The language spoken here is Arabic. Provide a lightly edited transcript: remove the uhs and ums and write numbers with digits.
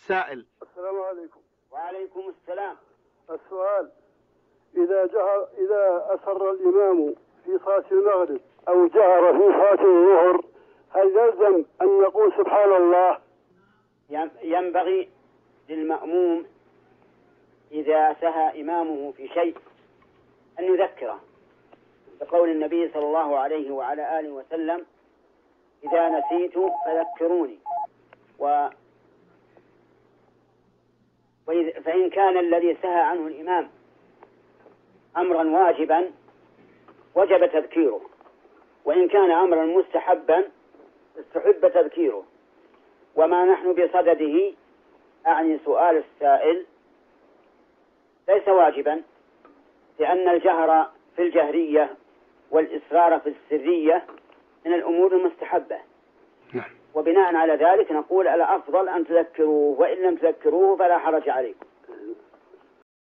سائل. السلام عليكم. وعليكم السلام. السؤال: إذا أسر الإمام في صلاة المغرب أو جهر في صلاة الظهر، هل يلزم أن نقول سبحان الله؟ ينبغي للمأموم إذا سهى إمامه في شيء أن يذكره، بقول النبي صلى الله عليه وعلى آله وسلم: إذا نسيت فذكروني. فإن كان الذي سهى عنه الإمام أمرا واجبا وجب تذكيره، وإن كان أمرا مستحبا استحب تذكيره. وما نحن بصدده، أعني سؤال السائل، ليس واجبا، لأن الجهر في الجهرية والإصرار في السرية من الأمور المستحبة. وبناء على ذلك نقول الأفضل أن تذكروه، وإن لم تذكروه فلا حرج عليكم.